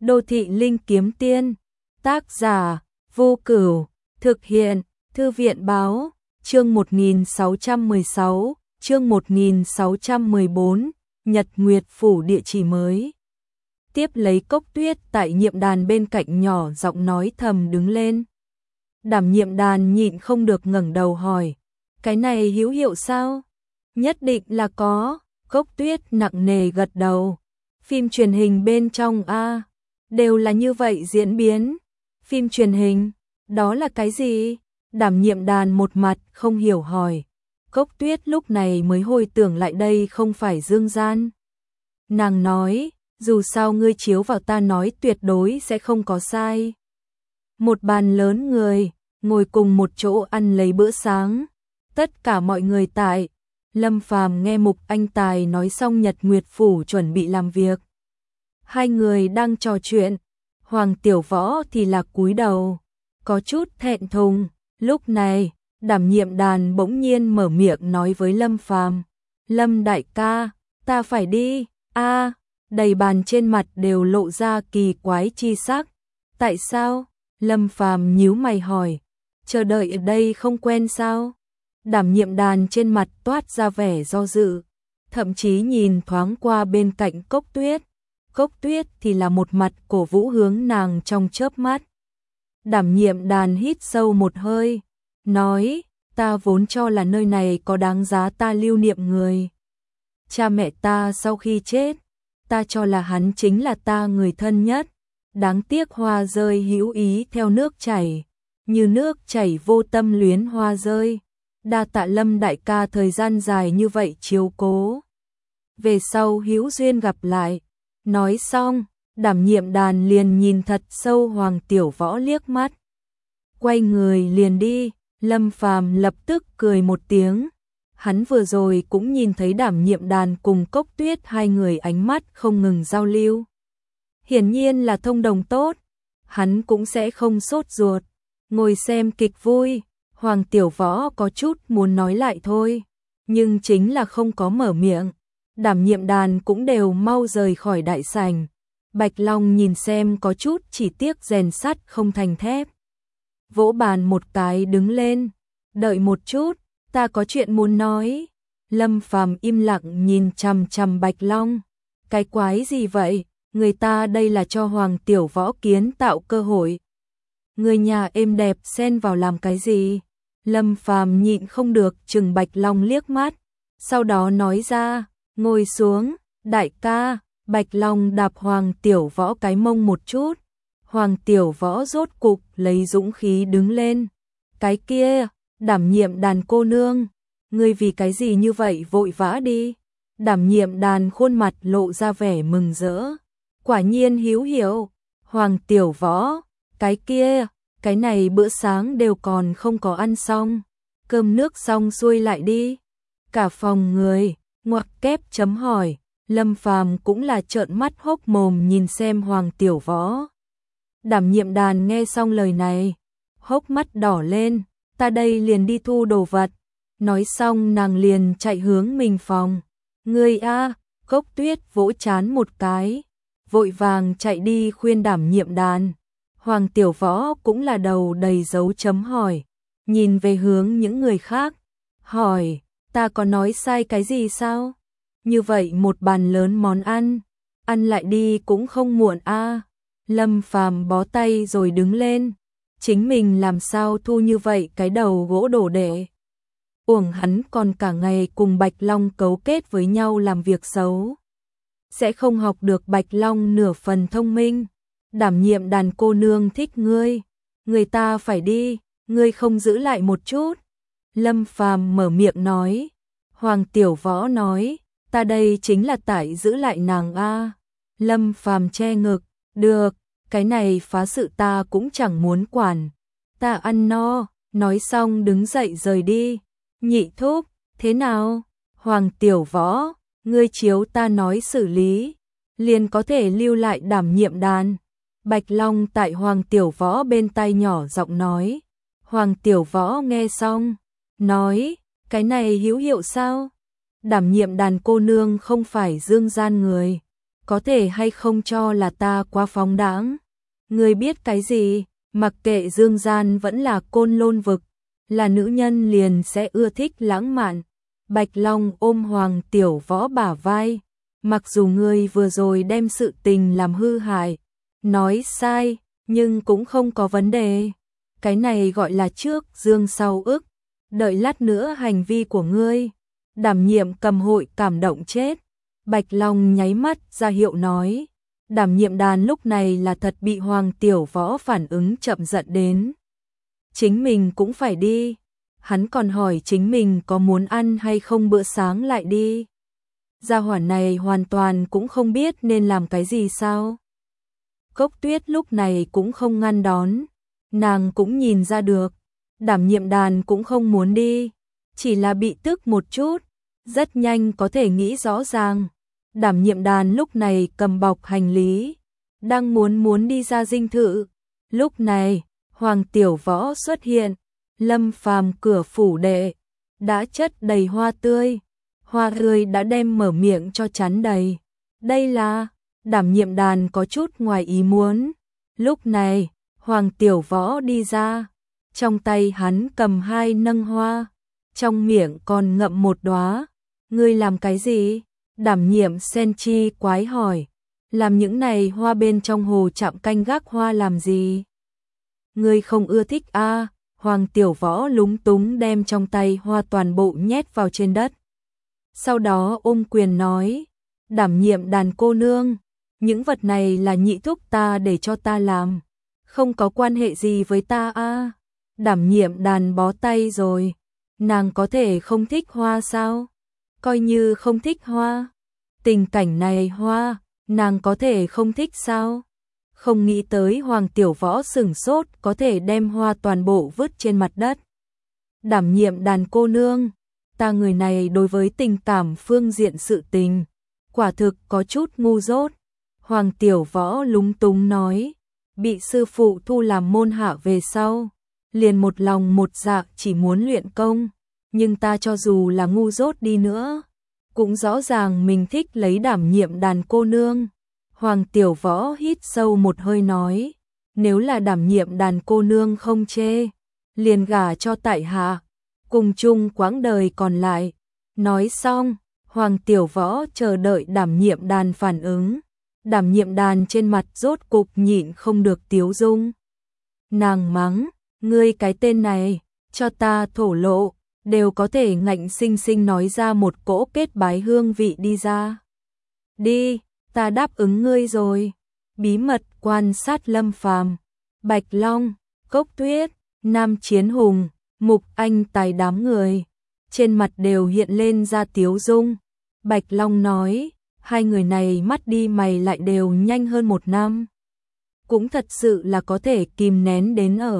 Đô thị linh kiếm tiên. Tác giả Vô Cửu. Thực hiện Thư viện báo. Chương 1616, chương 1614, Nhật Nguyệt Phủ địa chỉ mới. Tiếp lấy Cốc Tuyết tại nhiệm đàn bên cạnh nhỏ giọng nói thầm đứng lên. Đảm nhiệm đàn nhịn không được ngẩng đầu hỏi, cái này hữu hiệu sao? Nhất định là có. Cốc Tuyết nặng nề gật đầu. Phim truyền hình bên trong a đều là như vậy diễn biến. Phim truyền hình, đó là cái gì? Đảm nhiệm đàn một mặt không hiểu hỏi. Cốc Tuyết lúc này mới hồi tưởng lại đây không phải dương gian. Nàng nói, dù sao ngươi chiếu vào ta nói tuyệt đối sẽ không có sai. Một bàn lớn người, ngồi cùng một chỗ ăn lấy bữa sáng. Tất cả mọi người tại. Lâm Phàm nghe Mục Anh Tài nói xong Nhật Nguyệt Phủ chuẩn bị làm việc. Hai người đang trò chuyện. Hoàng Tiểu Võ thì là cúi đầu, có chút thẹn thùng. Lúc này, đảm nhiệm đàn bỗng nhiên mở miệng nói với Lâm Phàm, Lâm đại ca, ta phải đi. Đầy bàn trên mặt đều lộ ra kỳ quái chi sắc. Tại sao? Lâm Phàm nhíu mày hỏi, chờ đợi ở đây không quen sao? Đảm nhiệm đàn trên mặt toát ra vẻ do dự, thậm chí nhìn thoáng qua bên cạnh Cốc Tuyết. Cốc Tuyết thì là một mặt cổ vũ hướng nàng trong chớp mắt. Đảm nhiệm đàn hít sâu một hơi, nói, ta vốn cho là nơi này có đáng giá ta lưu niệm người. Cha mẹ ta sau khi chết, ta cho là hắn chính là ta người thân nhất. Đáng tiếc hoa rơi hữu ý theo nước chảy, như nước chảy vô tâm luyến hoa rơi. Đa tạ Lâm đại ca thời gian dài như vậy chiếu cố. Về sau hữu duyên gặp lại. Nói xong, đảm nhiệm đàn liền nhìn thật sâu Hoàng Tiểu Võ liếc mắt. Quay người liền đi. Lâm Phàm lập tức cười một tiếng. Hắn vừa rồi cũng nhìn thấy đảm nhiệm đàn cùng Cốc Tuyết hai người ánh mắt không ngừng giao lưu. Hiển nhiên là thông đồng tốt. Hắn cũng sẽ không sốt ruột. Ngồi xem kịch vui. Hoàng Tiểu Võ có chút muốn nói lại thôi, nhưng chính là không có mở miệng. Đảm nhiệm đàn cũng đều mau rời khỏi đại sảnh. Bạch Long nhìn xem có chút chỉ tiếc rèn sắt không thành thép. Vỗ bàn một cái đứng lên. Đợi một chút, ta có chuyện muốn nói. Lâm Phàm im lặng nhìn chằm chằm Bạch Long. Cái quái gì vậy? Người ta đây là cho Hoàng Tiểu Võ kiến tạo cơ hội. Người nhà êm đẹp xen vào làm cái gì? Lâm Phàm nhịn không được chừng Bạch Long liếc mắt. Sau đó nói ra, ngồi xuống, đại ca. Bạch Long đạp Hoàng Tiểu Võ cái mông một chút. Hoàng Tiểu Võ rốt cục lấy dũng khí đứng lên. Cái kia, đảm nhiệm đàn cô nương, ngươi vì cái gì như vậy vội vã đi. Đảm nhiệm đàn khuôn mặt lộ ra vẻ mừng rỡ. Quả nhiên hữu hiệu. Hoàng Tiểu Võ, cái kia, cái này bữa sáng đều còn không có ăn xong. Cơm nước xong xuôi lại đi. Cả phòng người, ngoặc kép chấm hỏi. Lâm Phàm cũng là trợn mắt hốc mồm nhìn xem Hoàng Tiểu Võ. Đảm nhiệm đàn nghe xong lời này, hốc mắt đỏ lên, ta đây liền đi thu đồ vật. Nói xong nàng liền chạy hướng mình phòng. Ngươi a, Cốc Tuyết vỗ chán một cái, vội vàng chạy đi khuyên đảm nhiệm đàn. Hoàng Tiểu Võ cũng là đầu đầy dấu chấm hỏi, nhìn về hướng những người khác, hỏi, ta có nói sai cái gì sao? Như vậy một bàn lớn món ăn lại đi cũng không muộn a. Lâm Phàm bó tay rồi đứng lên, chính mình làm sao thu như vậy cái đầu gỗ đổ đệ. Uổng hắn còn cả ngày cùng Bạch Long cấu kết với nhau làm việc xấu. Sẽ không học được Bạch Long nửa phần thông minh. Đảm nhiệm đàn cô nương thích ngươi, người ta phải đi, ngươi không giữ lại một chút. Lâm Phàm mở miệng nói. Hoàng Tiểu Võ nói, ta đây chính là tại giữ lại nàng a. Lâm Phàm che ngực, được, cái này phá sự ta cũng chẳng muốn quản. Ta ăn no, nói xong đứng dậy rời đi. Nhị thúc, thế nào? Hoàng Tiểu Võ, ngươi chiếu ta nói xử lý, liền có thể lưu lại đảm nhiệm đàn. Bạch Long tại Hoàng Tiểu Võ bên tai nhỏ giọng nói. Hoàng Tiểu Võ nghe xong, nói, cái này hữu hiệu sao? Đảm nhiệm đàn cô nương không phải dương gian người. có thể hay không cho là ta quá phóng đãng. Ngươi biết cái gì, mặc kệ dương gian vẫn là côn lôn vực, là nữ nhân liền sẽ ưa thích lãng mạn. Bạch Long ôm Hoàng Tiểu Võ bả vai, mặc dù ngươi vừa rồi đem sự tình làm hư hại, nói sai, nhưng cũng không có vấn đề. Cái này gọi là trước dương sau ức, đợi lát nữa hành vi của ngươi. Đảm nhiệm cầm hội cảm động chết. Bạch Long nháy mắt ra hiệu nói. Đảm nhiệm đàn lúc này là thật bị Hoàng Tiểu Võ phản ứng chậm giận đến. Chính mình cũng phải đi. Hắn còn hỏi chính mình có muốn ăn hay không bữa sáng lại đi. Gia hỏa này hoàn toàn cũng không biết nên làm cái gì sao. Cốc Tuyết lúc này cũng không ngăn đón. Nàng cũng nhìn ra được. Đảm nhiệm đàn cũng không muốn đi. Chỉ là bị tức một chút. Rất nhanh có thể nghĩ rõ ràng. Đảm nhiệm đàn lúc này cầm bọc hành lý. Đang muốn đi ra dinh thự. Lúc này, Hoàng Tiểu Võ xuất hiện. Lâm Phàm cửa phủ đệ. Đã chất đầy hoa tươi. Hoa tươi đã đem mở miệng cho chắn đầy. Đây là... Đảm nhiệm đàn có chút ngoài ý muốn. Lúc này, Hoàng Tiểu Võ đi ra. Trong tay hắn cầm 2 nâng hoa. Trong miệng còn ngậm một đóa. Ngươi làm cái gì? Đảm nhiệm sen chi quái hỏi. Làm những này hoa bên trong hồ chạm canh gác hoa làm gì? Ngươi không ưa thích a? Hoàng Tiểu Võ lúng túng đem trong tay hoa toàn bộ nhét vào trên đất. Sau đó ôm quyền nói. Đảm nhiệm đàn cô nương. Những vật này là nhị thúc ta để cho ta làm. Không có quan hệ gì với ta a. Đảm nhiệm đàn bó tay rồi. Nàng có thể không thích hoa sao? Coi như không thích hoa. Tình cảnh này hoa, nàng có thể không thích sao? Không nghĩ tới Hoàng Tiểu Võ sửng sốt có thể đem hoa toàn bộ vứt trên mặt đất. Đảm nhiệm đàn cô nương, ta người này đối với tình cảm phương diện sự tình, quả thực có chút ngu dốt. Hoàng Tiểu Võ lúng túng nói, bị sư phụ thu làm môn hạ về sau, liền một lòng một dạ chỉ muốn luyện công, nhưng ta cho dù là ngu dốt đi nữa, cũng rõ ràng mình thích lấy đảm nhiệm đàn cô nương. Hoàng Tiểu Võ hít sâu một hơi nói, nếu là đảm nhiệm đàn cô nương không chê, liền gả cho tại hạ, cùng chung quãng đời còn lại. Nói xong, Hoàng Tiểu Võ chờ đợi đảm nhiệm đàn phản ứng. Đảm nhiệm đàn trên mặt rốt cục nhịn không được tiếu dung. Nàng mắng, ngươi cái tên này, cho ta thổ lộ, đều có thể ngạnh sinh sinh nói ra một cỗ kết bái hương vị đi ra. Đi, ta đáp ứng ngươi rồi. Bí mật quan sát Lâm Phàm, Bạch Long, Cốc Tuyết, Nam Chiến Hùng, Mục Anh Tài đám người. Trên mặt đều hiện lên ra tiếu dung. Bạch Long nói, hai người này mắt đi mày lại đều nhanh hơn 1 năm. Cũng thật sự là có thể kìm nén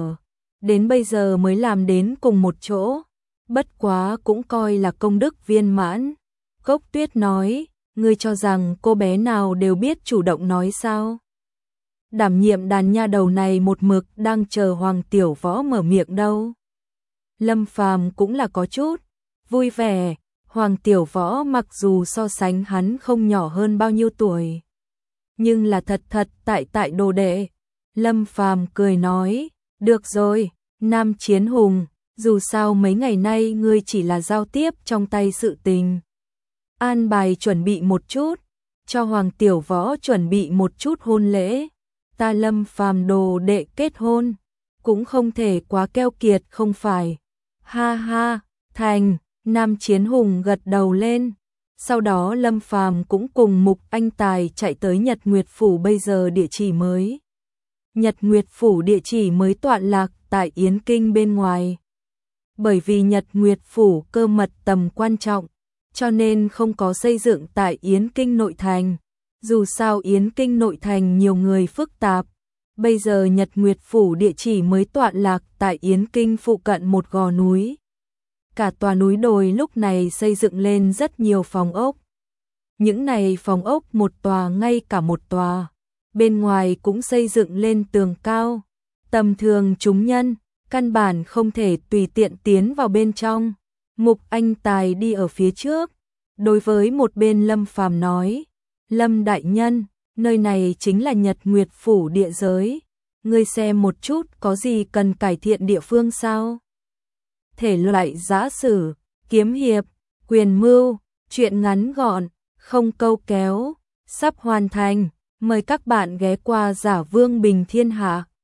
đến bây giờ mới làm đến cùng một chỗ. Bất quá cũng coi là công đức viên mãn. Cốc Tuyết nói, ngươi cho rằng cô bé nào đều biết chủ động nói sao? Đảm nhiệm đàn nha đầu này một mực đang chờ Hoàng Tiểu Võ mở miệng đâu. Lâm Phàm cũng là có chút vui vẻ. Hoàng Tiểu Võ mặc dù so sánh hắn không nhỏ hơn bao nhiêu tuổi, nhưng là thật tại đồ đệ. Lâm Phàm cười nói, được rồi, Nam Chiến Hùng, dù sao mấy ngày nay ngươi chỉ là giao tiếp trong tay sự tình. An bài chuẩn bị một chút, cho Hoàng Tiểu Võ chuẩn bị một chút hôn lễ. Ta Lâm Phàm đồ đệ kết hôn, cũng không thể quá keo kiệt không phải. Ha ha, thành. Nam Chiến Hùng gật đầu lên. Sau đó Lâm Phàm cũng cùng Mục Anh Tài chạy tới Nhật Nguyệt Phủ bây giờ địa chỉ mới. Nhật Nguyệt Phủ địa chỉ mới tọa lạc tại Yến Kinh bên ngoài. Bởi vì Nhật Nguyệt Phủ cơ mật tầm quan trọng, cho nên không có xây dựng tại Yến Kinh nội thành. Dù sao Yến Kinh nội thành nhiều người phức tạp. Bây giờ Nhật Nguyệt Phủ địa chỉ mới tọa lạc tại Yến Kinh phụ cận một gò núi. Cả tòa núi đồi lúc này xây dựng lên rất nhiều phòng ốc. Những này phòng ốc một tòa ngay cả một tòa. Bên ngoài cũng xây dựng lên tường cao. Tầm thường chúng nhân, căn bản không thể tùy tiện tiến vào bên trong. Mục Anh Tài đi ở phía trước. Đối với một bên Lâm Phàm nói, Lâm đại nhân, nơi này chính là Nhật Nguyệt Phủ địa giới. Ngươi xem một chút có gì cần cải thiện địa phương sao? Thể loại giã sử, kiếm hiệp, quyền mưu, truyện ngắn gọn, không câu kéo, sắp hoàn thành. Mời các bạn ghé qua Giả Vương Bình Thiên Hạ.